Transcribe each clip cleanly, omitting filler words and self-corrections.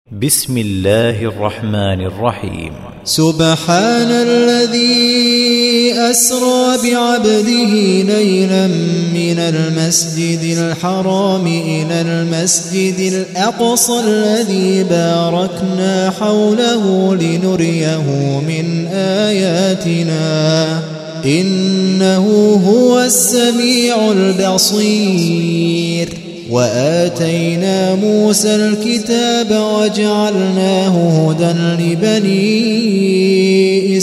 بسم الله الرحمن الرحيم. سبحان الذي أسرى بعبده ليلا من المسجد الحرام إلى المسجد الأقصى الذي باركنا حوله لنريه من آياتنا إنه هو السميع البصير. وآتينا موسى الكتاب وجعلناه هدى لبني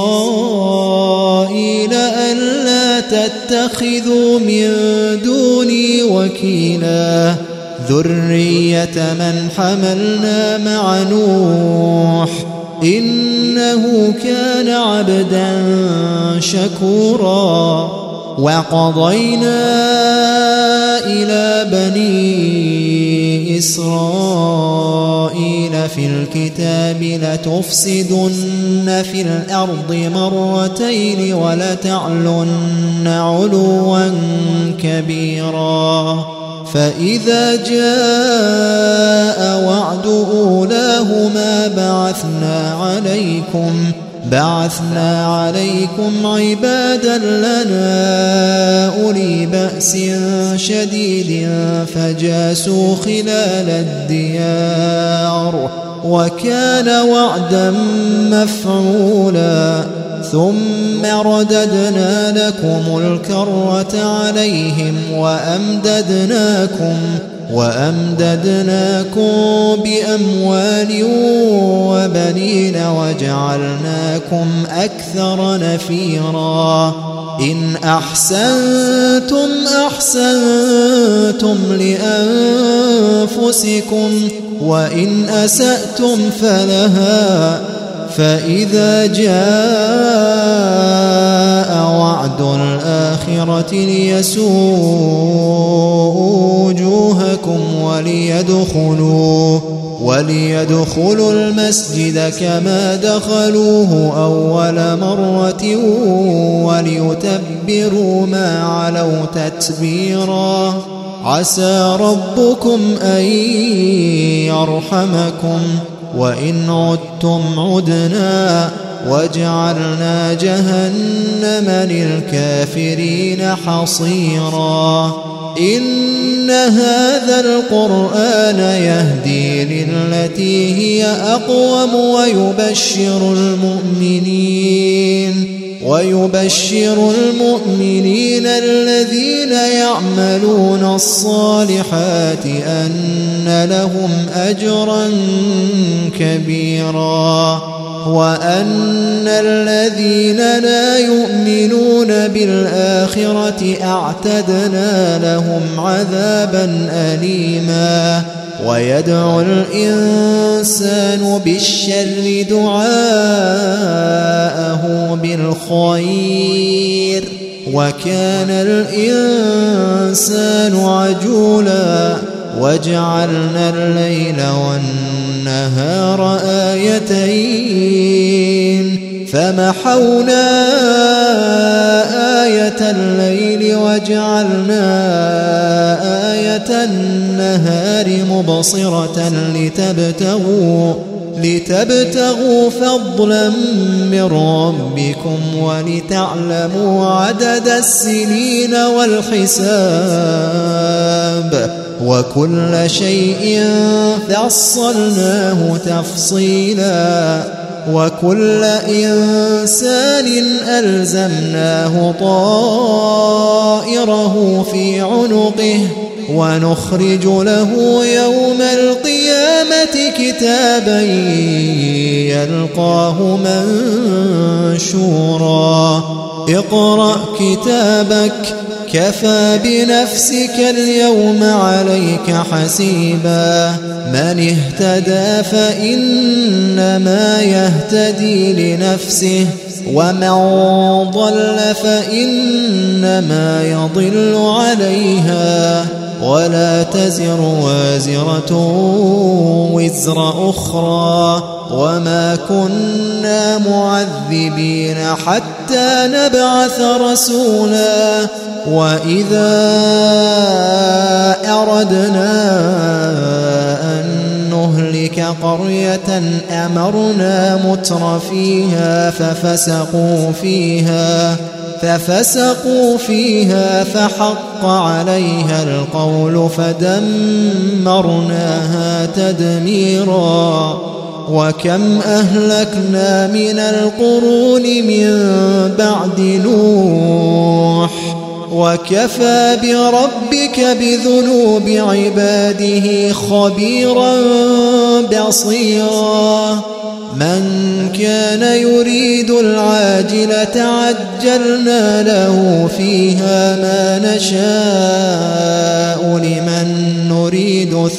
إسرائيل ألا تتخذوا من دوني وكيلا ذرية من حملنا مع نوح إنه كان عبدا شكورا. وقضينا إلى بني إسرائيل في الكتاب لتفسدن في الأرض مرتين ولتعلن علوا كبيرا. فإذا جاء وعد أولاهما بعثنا عليكم عبادا لنا أولي بأس شديد فجاسوا خلال الديار وكان وعدا مفعولا. ثم رددنا لكم الكرة عليهم وأمددناكم بأموال وبنين وجعلناكم أكثر نفيرا. إن أحسنتم لأنفسكم وإن أسأتم فلها. فإذا جاء وعد الآخرة ليسوءوا وجوهكم وليدخلوا المسجد كما دخلوه أول مرة وليتبروا ما علوا تتبيرا. عسى ربكم أن يرحمكم وإن عدتم عدنا وجعلنا جهنم للكافرين حصيرا. إن هذا القرآن يهدي للتي هي أقوم ويبشر المؤمنين الذين يعملون الصالحات أن لهم أجرا كبيرا. وأن الذين لا يؤمنون بالآخرة أعتدنا لهم عذابا أليما. ويدعو الإنسان بالشر دعاءه بالخير وكان الإنسان عجولا. وجعلنا الليل والنهار آيتين فمحونا آية الليل وجعلنا آية النهار مبصرة لتبتغوا فضلا من ربكم ولتعلموا عدد السنين والحساب وكل شيء فصلناه تفصيلا. وكل إنسان ألزمناه طائره في عنقه ونخرج له يوم القيامة كتابا يلقاه منشورا. اقرأ كتابك كفى بنفسك اليوم عليك حسيبا. من اهتدى فإنما يهتدي لنفسه ومن ضل فإنما يضل عليها ولا تزر وازرة وزر أخرى وما كنا معذبين حتى نبعث رسولا. وإذا أردنا أن نهلك قرية أمرنا مترفيها ففسقوا فيها فحق عليها القول فدمرناها تدميرا. وكم أهلكنا من القرون من بعد نوح وكفى بربك بذنوب عباده خبيرا بصيرا. من كان يريد العاجلة عجلنا له فيها ما نشاء لمن نريد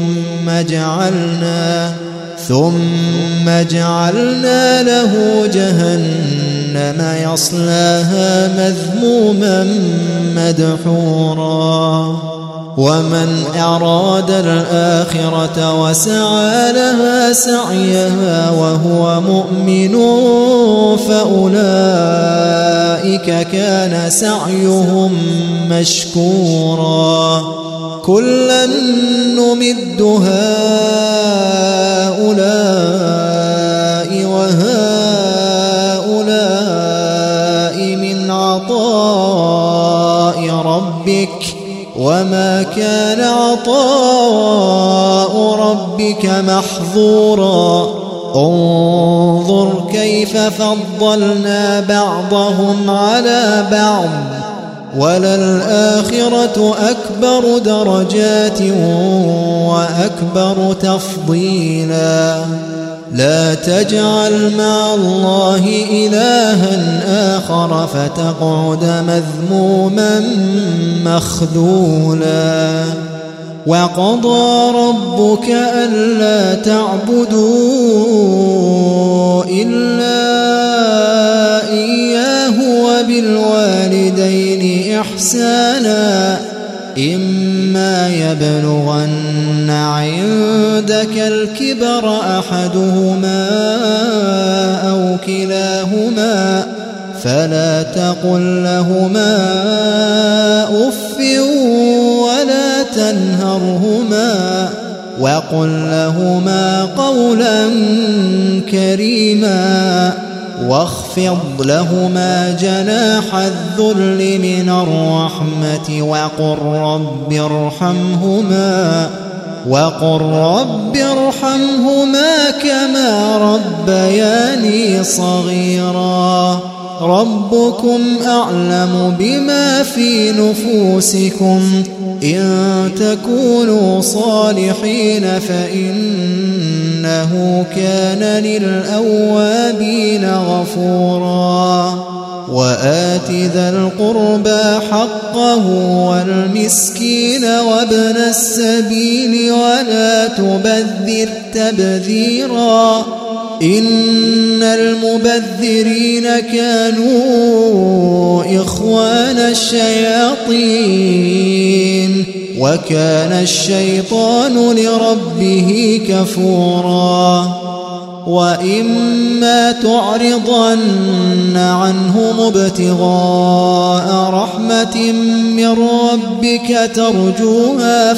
ثم جعلنا له جهنم يصلاها مذموما مدحورا. ومن أراد الآخرة وسعى لها سعيها وهو مؤمن فأولئك كان سعيهم مشكورا. كلا نمد هؤلاء وهؤلاء من عطاء ربك وما كان عطاء ربك محظورا. انظر كيف فضلنا بعضهم على بعض وللآخرة أكبر درجات وأكبر تفضيلا. لا تجعل مع الله إلها آخر فتقعد مذموما مخذولا. وقضى ربك ألا تعبدوا إلا إياه وبالوالدين إحسانا. إما يبلغن عندك الكبر أحدهما أو كلاهما فلا تقل لهما أف ولا تنهرهما وقل لهما قولا كريما. واخفض لهما جناح الذل من الرحمة وقل رب ارحمهما كما ربياني صغيرا. ربكم أعلم بما في نفوسكم إن تكونوا صالحين فإنه كان للأوابين غفورا. وآت ذا القربى حقه والمسكين وابن السبيل ولا تبذر تبذيرا. إن المبذرين كانوا إخوان الشياطين وكان الشيطان لربه كفورا. وإما تعرضن عنهم ابتغاء رحمة من ربك ترجوها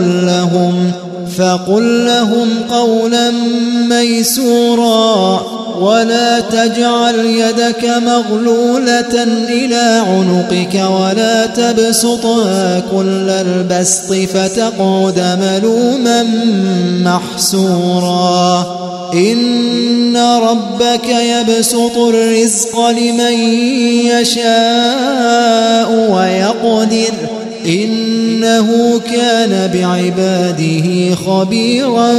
فقل لهم قولا ميسورا. ولا تجعل يدك مغلولة إلى عنقك ولا تبسطها كل البسط فتقعد ملوما محسورا. إن ربك يبسط الرزق لمن يشاء ويقدر إنه كان بعباده خبيرا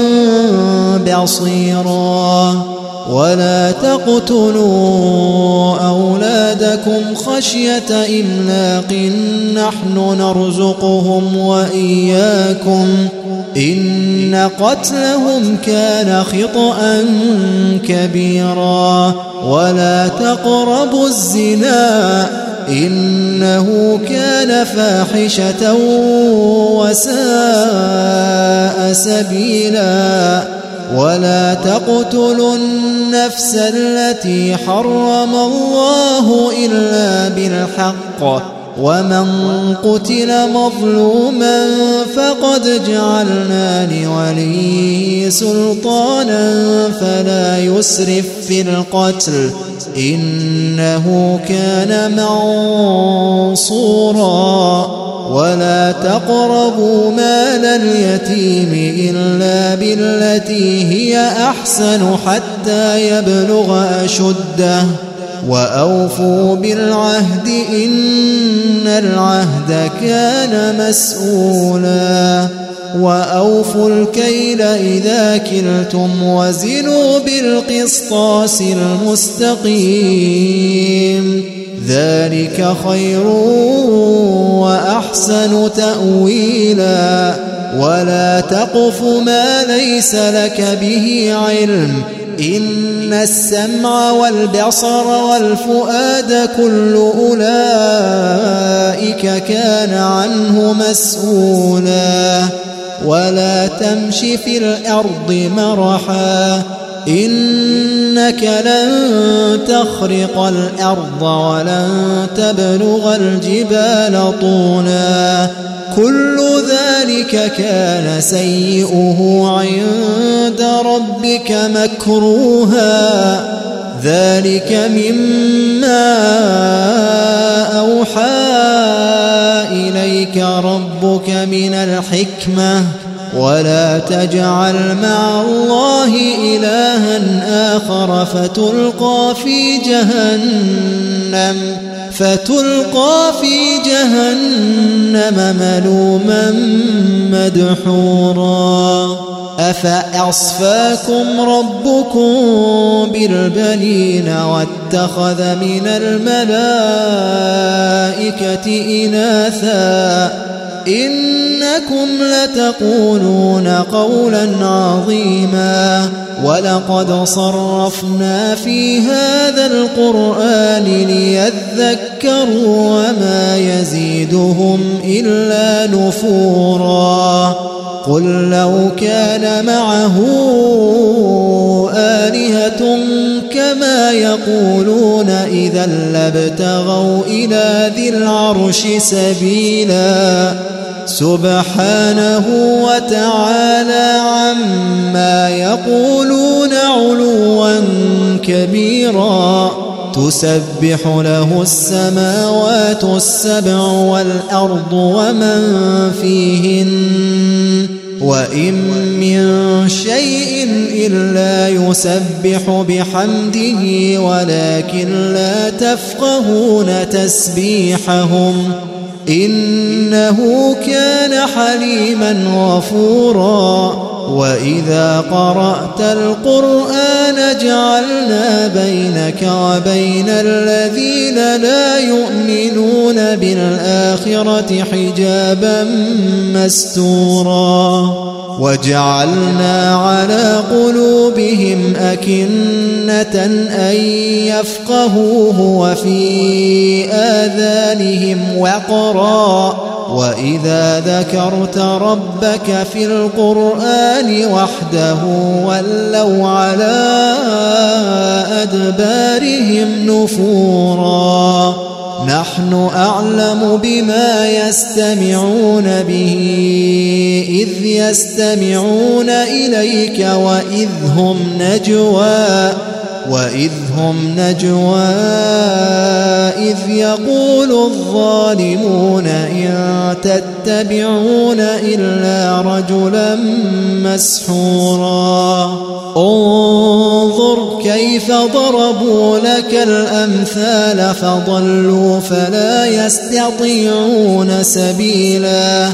بصيرا. ولا تقتلوا أولادكم خشية إملاق نحن نرزقهم وإياكم إن قتلهم كان خطأ كبيرا. ولا تقربوا الزنا إنه كان فاحشة وساء سبيلا. ولا تقتلوا النفس التي حرم الله إلا بالحق ومن قتل مظلوما فقد جعلنا لوليه سلطانا فلا يسرف في القتل إنه كان منصورا ولا تقربوا مال اليتيم إلا بالتي هي أحسن حتى يبلغ أشده وأوفوا بالعهد إن العهد كان مسؤولا وأوفوا الكيل إذا كلتم وزنوا بالقسطاس المستقيم ذلك خير وأحسن تأويلا ولا تقف ما ليس لك به علم إن السمع والبصر والفؤاد كل أولئك كان عنه مسؤولا ولا تمش في الأرض مرحا إنك لن تخرق الأرض ولن تبلغ الجبال طولا كل ذلك كان سيئه عند ربك مكروها ذلك مما أوحى إليك ربك من الحكمة ولا تجعل مع الله إلها آخر فتلقى في جهنم ملوما مدحورا أفأصفاكم ربكم بالبنين واتخذ من الملائكة إناثا إنكم لتقولون قولا عظيما ولقد صرفنا في هذا القرآن ليذكروا وما يزيدهم إلا نفورا قل لو كان معه آلهة كما يقولون إذا لابتغوا إلى ذي العرش سبيلا سبحانه وتعالى عما يقولون علوا كبيرا تسبح له السماوات السبع والأرض ومن فيهن وإن من شيء إلا يسبح بحمده ولكن لا تفقهون تسبيحهم إنه كان حليما غفورا وإذا قرأت القرآن جعلنا بينك وبين الذين لا يؤمنون بالآخرة حجابا مستورا وجعلنا على قلوبهم أكنة أن يفقهوه وفي آذانهم وقرا وإذا ذكرت ربك في القرآن وحده ولوا على أدبارهم نفورا نحن أعلم بما يستمعون به إذ يستمعون إليك وإذ هم نجوى إذ يقول الظالمون إن تتبعون إلا رجلا مسحورا انظر كيف ضربوا لك الأمثال فضلوا فلا يستطيعون سبيلا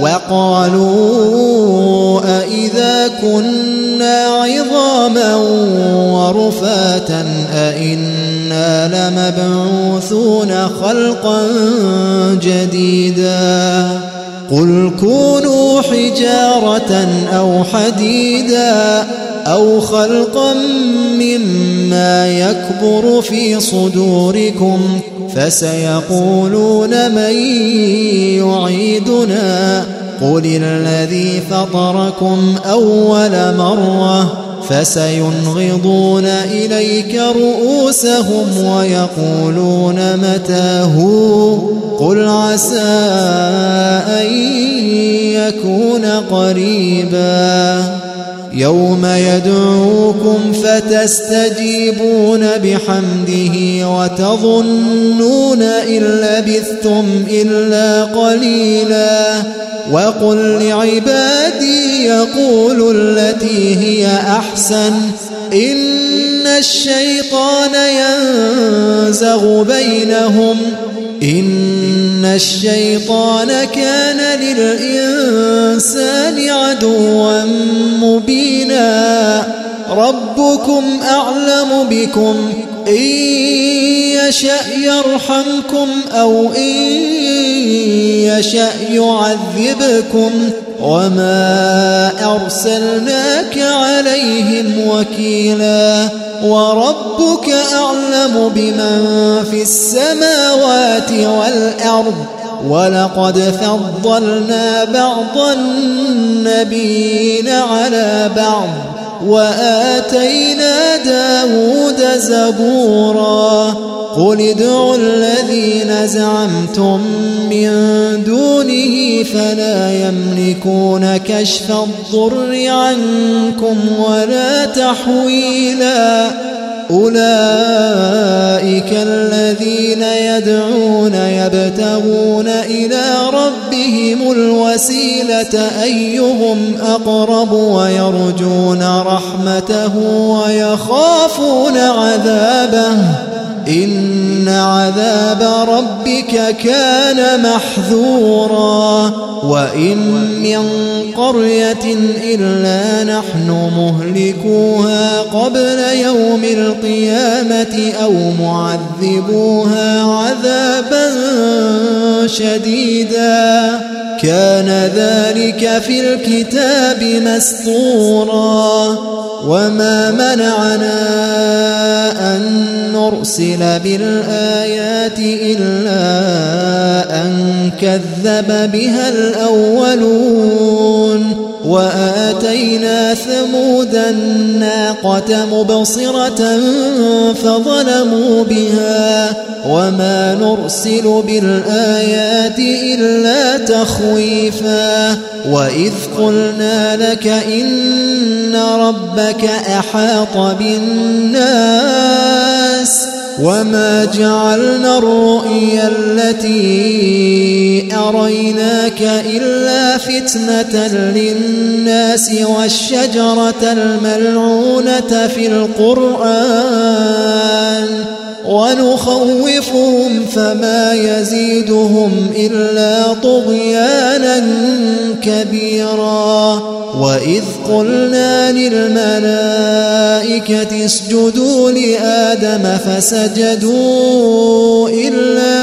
وقالوا أإذا كنا عظاما ورفاتا أإنا لمبعوثون خلقا جديدا قل كونوا حجارة أو حديدا أو خلقا مما يكبر في صدوركم فسيقولون من يعيدنا قل الذي فطركم أول مرة فسينغضون إليك رؤوسهم ويقولون متى هو قل عسى أن يكون قريبا يوم يدعوكم فتستجيبون بحمده وتظنون إن لبثتم إلا قليلا وقل لعبادي يقولوا التي هي أحسن إن الشيطان ينزغ بينهم إن الشيطان كان للإنسان عدوا مبينا ربكم أعلم بكم إن يشأ يرحمكم أو إن يشأ يعذبكم وما أرسلناك عليهم وكيلا وربك أعلم بمن في السماوات والأرض ولقد فضلنا بعض النبيين على بعض وآتينا داود زبورا قل ادعوا الذين زعمتم من دونه فلا يملكون كشف الضر عنكم ولا تحويلا أولئك الذين يدعون يبتغون إلى ربهم الوسيلة أيهم أقرب ويرجون رحمته ويخافون عذابه إن عذاب ربك كان محذورا وإن من قرية إلا نحن مهلكوها قبل يوم القيامة أو معذبوها عذابا شديدا كان ذلك في الكتاب مسطورا وما منعنا أن نرسل بالآيات إلا أن كذب بها الأولون وآتينا ثمود الناقة مبصرة فظلموا بها وما نرسل بالآيات إلا تخويفا وإذ قلنا لك إن ربك أحاط بالناس وما جعلنا الرؤيا التي أريناك إلا فتنة للناس والشجرة الملعونة في القرآن ونخوفهم فما يزيدهم إلا طغيانا كبيرا وإذ قلنا للملائكة اسجدوا لآدم فسجدوا إلا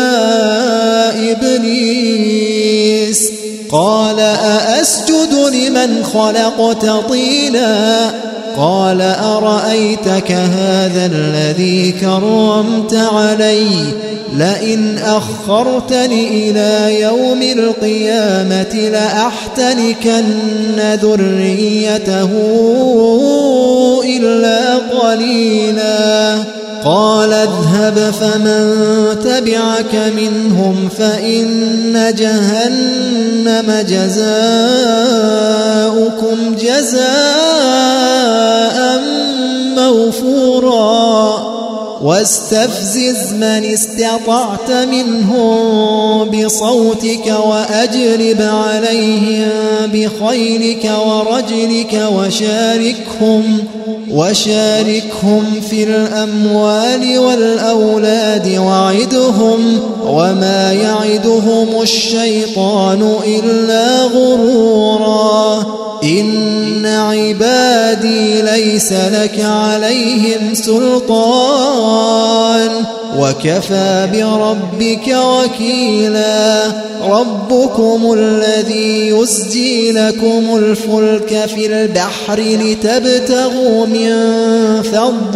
إبليس قال أأسجد لمن خلقت طينا قال أرأيتك هذا الذي كرمت علي لئن أخرتني إلى يوم القيامة لأحتنكن ذريته إلا قليلا قال اذهب فمن تبعك منهم فإن جهنم جزاؤكم جزاء موفورا واستفزز من استطعت منهم بصوتك وأجلب عليهم بخيلك ورجلك وشاركهم في الأموال والأولاد وعدهم وما يعدهم الشيطان إلا غرورا إن عبادي ليس لك عليهم سلطان وكفى بربك وكيلا ربكم الذي يسجي لكم الفلك في البحر لتبتغوا من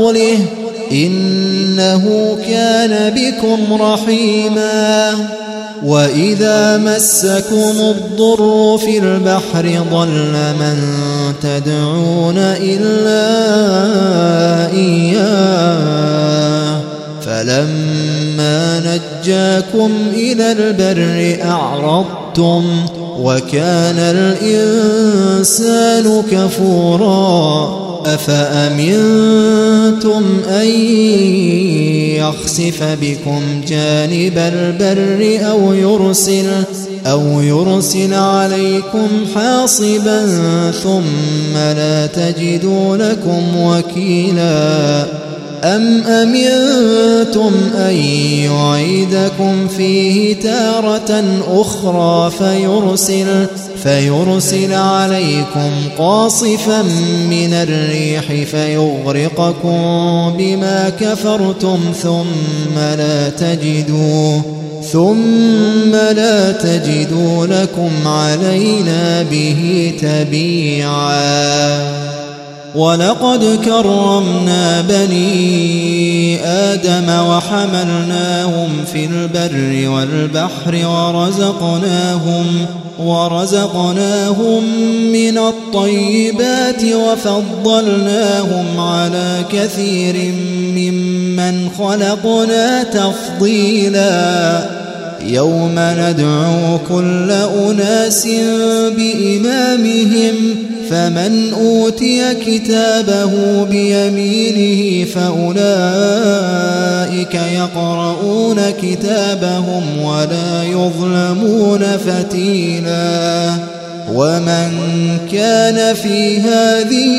فضله إنه كان بكم رحيما وإذا مسكم الضر في البحر ضل من تدعون إلا إياه فلما نجاكم إلى البر أعرضتم وكان الإنسان كفورا أفأمنتم أن يخسف بكم جانب البر أو يرسل عليكم حاصبا ثم لا تجدوا لكم وكيلا أم أمنتم أن يعيدكم فيه تارة أخرى فيرسل عليكم قاصفا من الريح فيغرقكم بما كفرتم ثم لا تجدوا لكم علينا به تبيعا ولقد كرمنا بني آدم وحملناهم في البر والبحر ورزقناهم من الطيبات وفضلناهم على كثير ممن خلقنا تفضيلا يوم ندعو كل أناس بإمامهم فمن أوتي كتابه بيمينه فأولئك يقرؤون كتابهم ولا يظلمون فتيلا ومن كان في هذه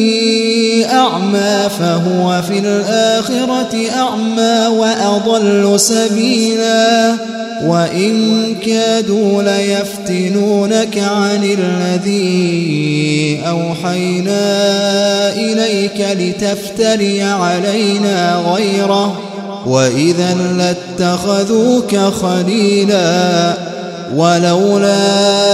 أعمى فهو في الآخرة أعمى وأضل سبيلا وإن كادوا ليفتنونك عن الذي أوحينا إليك لتفتري علينا غيره وإذا لاتخذوك خليلا ولولا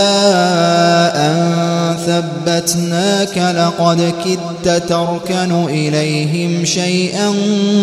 أن ثبتناك لقد كدت تركن إليهم شيئا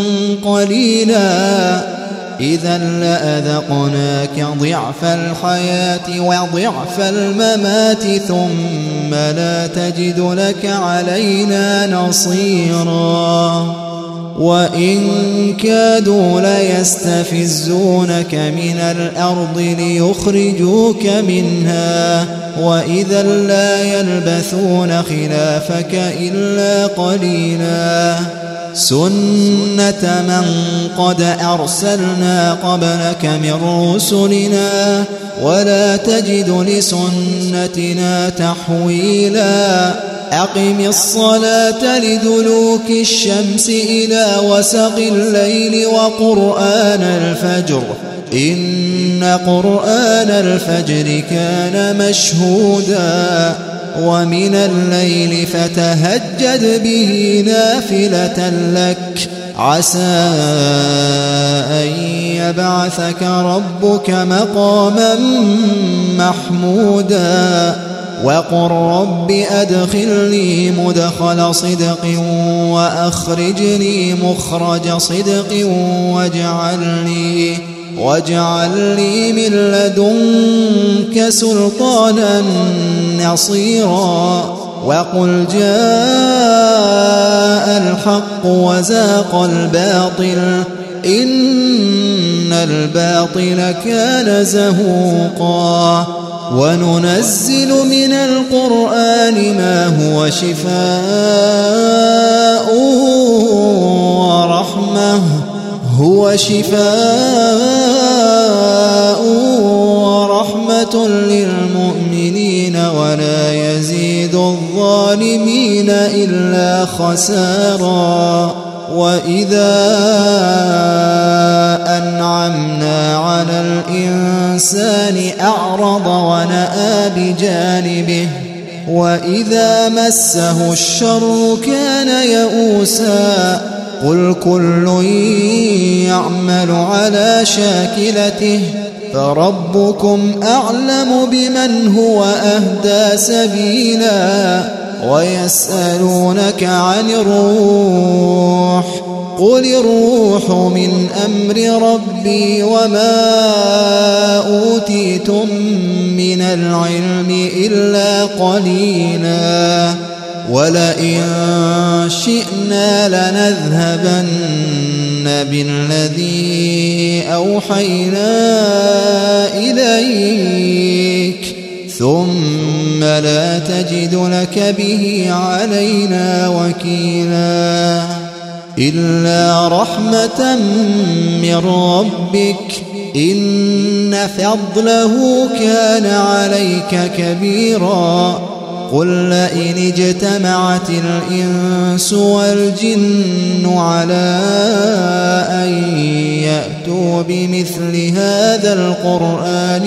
قليلا إذا لأذقناك ضعف الحياة وضعف الممات ثم لا تجد لك علينا نصيرا وإن كادوا ليستفزونك من الأرض ليخرجوك منها وإذا لا يلبثون خلافك إلا قليلا سنة من قد أرسلنا قبلك من رسلنا ولا تجد لسنتنا تحويلا أقم الصلاة لدلوك الشمس إلى وسق الليل وقرآن الفجر إن قرآن الفجر كان مشهودا ومن الليل فتهجد به نافلة لك عسى أن يبعثك ربك مقاما محمودا وقل رب أدخلني مدخل صدق وأخرجني مخرج صدق واجعل لي من لدنك سلطانا نصيرا وقل جاء الحق وزاق الباطل إن الباطل كان زهوقا وننزل من القرآن ما هو شفاء ورحمة للمؤمنين ولا يزيد الظالمين إلا خسارا وإذا أنعمنا على الإنسان أعرض ونأى بجانبه وإذا مسه الشر كان يئوسا قل كل يعمل على شاكلته فربكم أعلم بمن هو أهدى سبيلا ويسألونك عن الروح قل الروح من أمر ربي وما أوتيتم من العلم إلا قليلا ولئن شئنا لنذهبن بالذي أوحينا إليك ثم لا تجد لك به علينا وكيلا إلا رحمة من ربك إن فضله كان عليك كبيرا قل لئن اجتمعت الإنس والجن على أن يأتوا بمثل هذا القرآن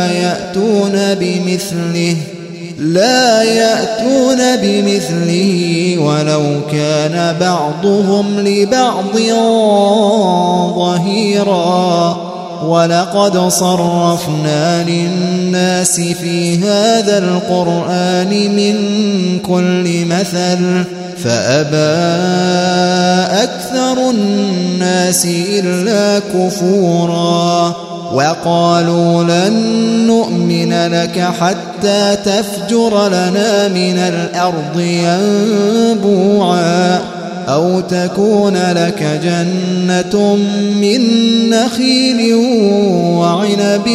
لا يأتون بمثله ولو كان بعضهم لبعض ظهيرا ولقد صرفنا للناس في هذا القرآن من كل مثل فأبى أكثر الناس إلا كفورا وقالوا لن نؤمن لك حتى تفجر لنا من الأرض ينبوعا أو تكون لك جنة من نخيل وعنب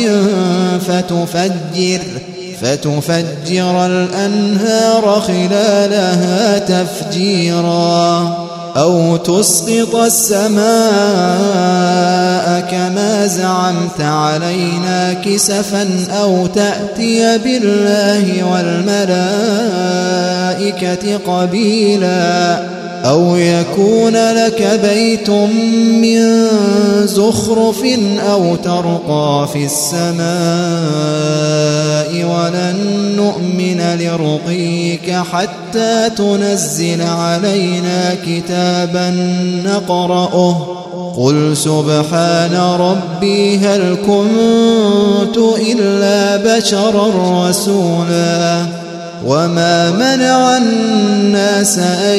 فتفجر الأنهار خلالها تفجيرا أو تسقط السماء كما زعمت علينا كسفا أو تأتي بالله والملائكة قبيلا أو يكون لك بيت من زخرف أو ترقى في السماء ولن نؤمن لرقيك حتى تنزل علينا كتابا نقرأه قل سبحان ربي هل كنت إلا بشرا رسولا وما منع الناس أن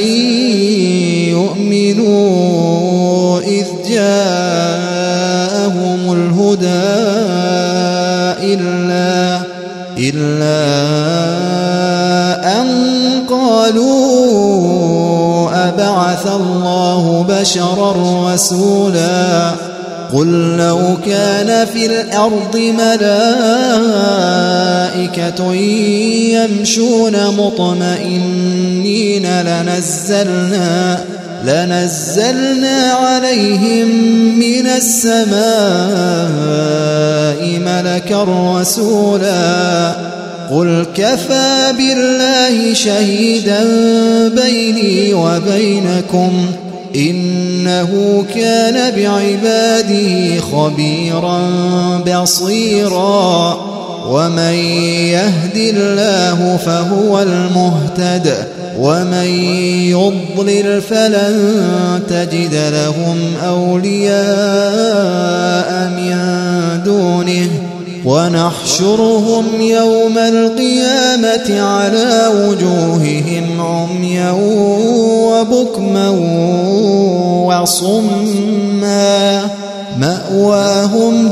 يؤمنوا إذ جاءهم الهدى إلا أن قالوا أبعث الله بشرا رسولا قل لو كان في الأرض ملائكة يمشون مطمئنين لنزلنا عليهم من السماء ملكا رسولا قل كفى بالله شهيدا بيني وبينكم إنه كان بعباده خبيرا بصيرا ومن يهد الله فهو المهتد ومن يضلل فلن تجد لهم أولياء من دونه ونحشرهم يوم القيامة على وجوههم عميا وبكما وصما مأواهم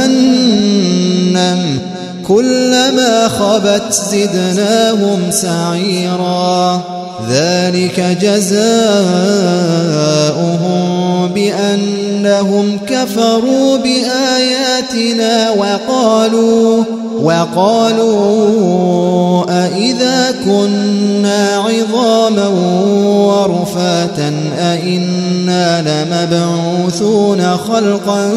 جهنم كلما خبت زدناهم سعيرا ذلك جزاؤهم بأنهم كفروا بآياتنا وقالوا أإذا كنا عظاما ورفاتا أإنا لمبعوثون خلقا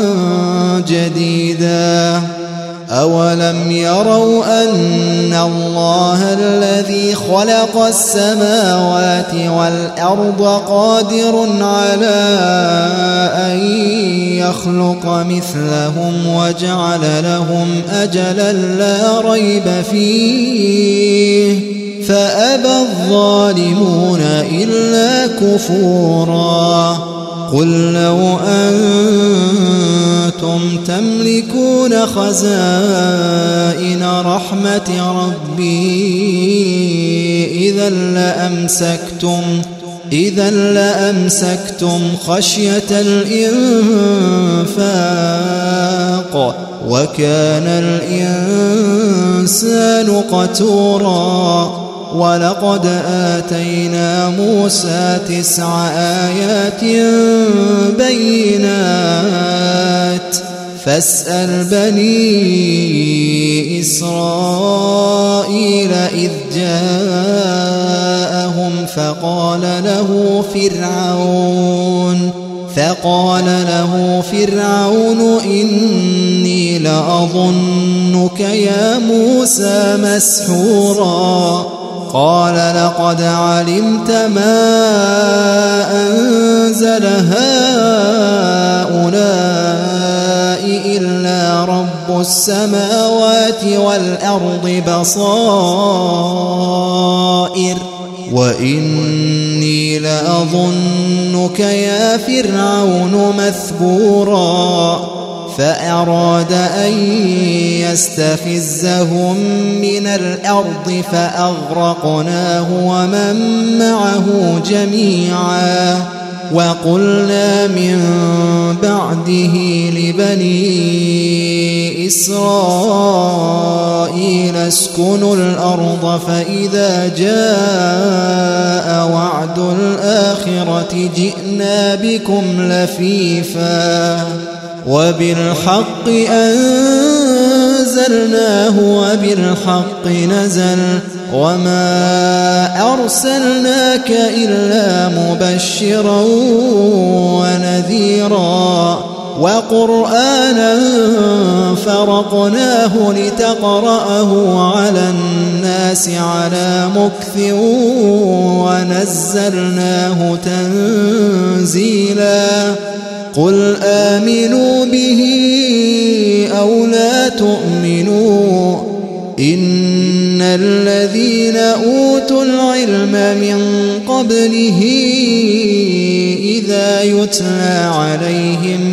جديدا أولم يروا أن الله الذي خلق السماوات والأرض قادر على أن يخلق مثلهم وجعل لهم أجلا لا ريب فيه فأبى الظالمون إلا كفورا قل لو أنتم تملكون خزائن رحمة ربي إذا لأمسكتم خشية الإنفاق وكان الإنسان قتورا. ولقد آتينا موسى 9 آيات بينات فاسأل بني إسرائيل إذ جاءهم فقال له فرعون إني لأظنك يا موسى مسحورا. قال لقد علمت ما أنزل هؤلاء إلا رب السماوات والأرض بصائر وإني لأظنك يا فرعون مثبورا. فأراد أن يستفزهم من الأرض فأغرقناه ومن معه جميعا. وقلنا من بعده لبني إسرائيل اسكنوا الأرض فإذا جاء وعد الآخرة جئنا بكم لفيفا وبالحق أنزلناه وبالحق نزل وما أرسلناك إلا مبشرا ونذيرا. وقرآنا فرقناه لتقرأه على الناس على مكث ونزلناه تنزيلا. قل آمنوا به أو لا تؤمنوا إن الذين أوتوا العلم من قبله إذا يتلى عليهم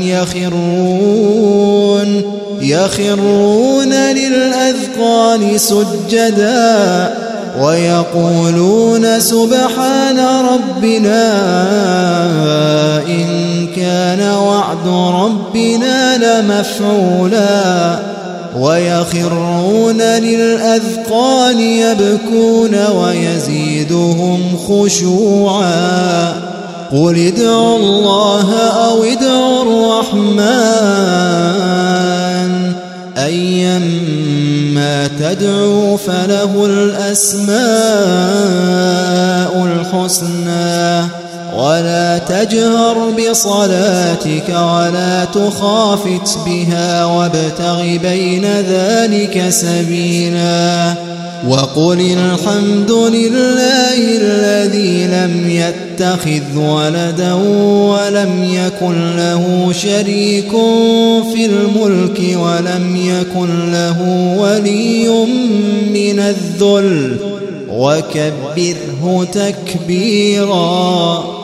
يخرون للأذقان سجدا ويقولون سبحان ربنا إن كان وعد ربنا لمفعولا. ويخرون للأذقان يبكون ويزيدهم خشوعا. قل ادعوا الله أو ادعوا الرحمن أيما تدعوا فله الأسماء الحسنى. ولا تجهر بصلاتك ولا تخافت بها وابتغ بين ذلك سبيلا. وقل الحمد لله الذي لم يتخذ ولدا ولم يكن له شريك في الملك ولم يكن له ولي من الذل وكبره تكبيرا.